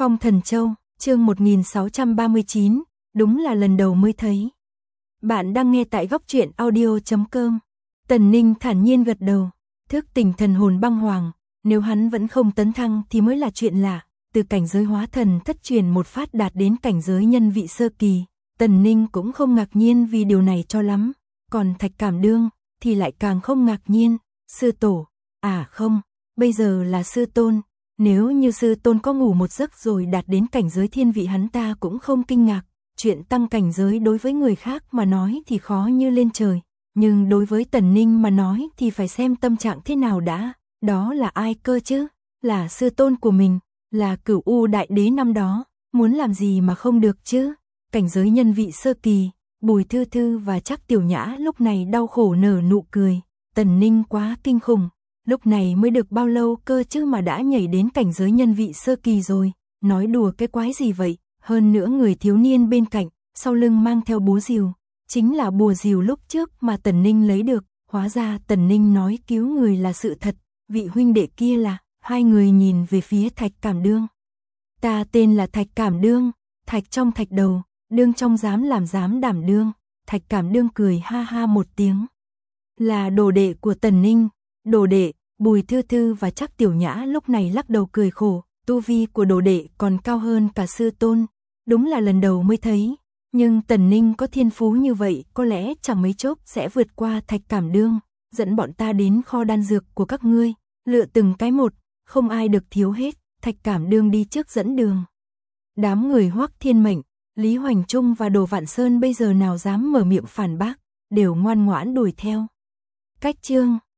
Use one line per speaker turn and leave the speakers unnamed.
Phong Thần Châu, chương 1639, đúng là lần đầu mới thấy. Bạn đang nghe tại góc truyện audio.com. Tần Ninh thản nhiên gật đầu, thức tỉnh thần hồn băng hoàng, nếu hắn vẫn không tấn thăng thì mới là chuyện lạ, từ cảnh giới hóa thần thất truyền một phát đạt đến cảnh giới nhân vị sơ kỳ, Tần Ninh cũng không ngạc nhiên vì điều này cho lắm, còn Thạch Cảm Đương thì lại càng không ngạc nhiên, sư tổ, không, bây giờ là sư tôn. Nếu như sư tôn có ngủ một giấc rồi đạt đến cảnh giới thiên vị hắn ta cũng không kinh ngạc, chuyện tăng cảnh giới đối với người khác mà nói thì khó như lên trời, nhưng đối với Tần Ninh mà nói thì phải xem tâm trạng thế nào đã, đó là ai cơ chứ, là sư tôn của mình, là Cửu U Đại Đế năm đó, muốn làm gì mà không được chứ, cảnh giới nhân vị sơ kỳ, Bùi Thư Thư và Trác Tiểu Nhã lúc này đau khổ nở nụ cười, Tần Ninh quá kinh khủng. Lúc này mới được bao lâu cơ chứ mà đã nhảy đến cảnh giới nhân vị sơ kỳ rồi, nói đùa cái quái gì vậy, hơn nữa người thiếu niên bên cạnh, sau lưng mang theo búa rìu, chính là bùa rìu lúc trước mà Tần Ninh lấy được, hóa ra Tần Ninh nói cứu người là sự thật, vị huynh đệ kia là, hai người nhìn về phía Thạch Cảm Đương. Ta tên là Thạch Cảm Đương, thạch trong thạch đầu, đương trong dám làm dám đảm đương, Thạch Cảm Đương cười ha ha một tiếng. Là đồ đệ của Tần Ninh. Đồ đệ, Bùi Thư Thư và Trác Tiểu Nhã lúc này lắc đầu cười khổ, tu vi của đồ đệ còn cao hơn cả sư tôn, đúng là lần đầu mới thấy, nhưng Tần Ninh có thiên phú như vậy có lẽ chẳng mấy chốc sẽ vượt qua Thạch Cảm Đương, dẫn bọn ta đến kho đan dược của các ngươi, lựa từng cái một, không ai được thiếu hết, Thạch Cảm Đương đi trước dẫn đường. Đám người Hoắc Thiên Mệnh, Lý Hoành Trung và Đồ Vạn Sơn bây giờ nào dám mở miệng phản bác, đều ngoan ngoãn đuổi theo. Cách chương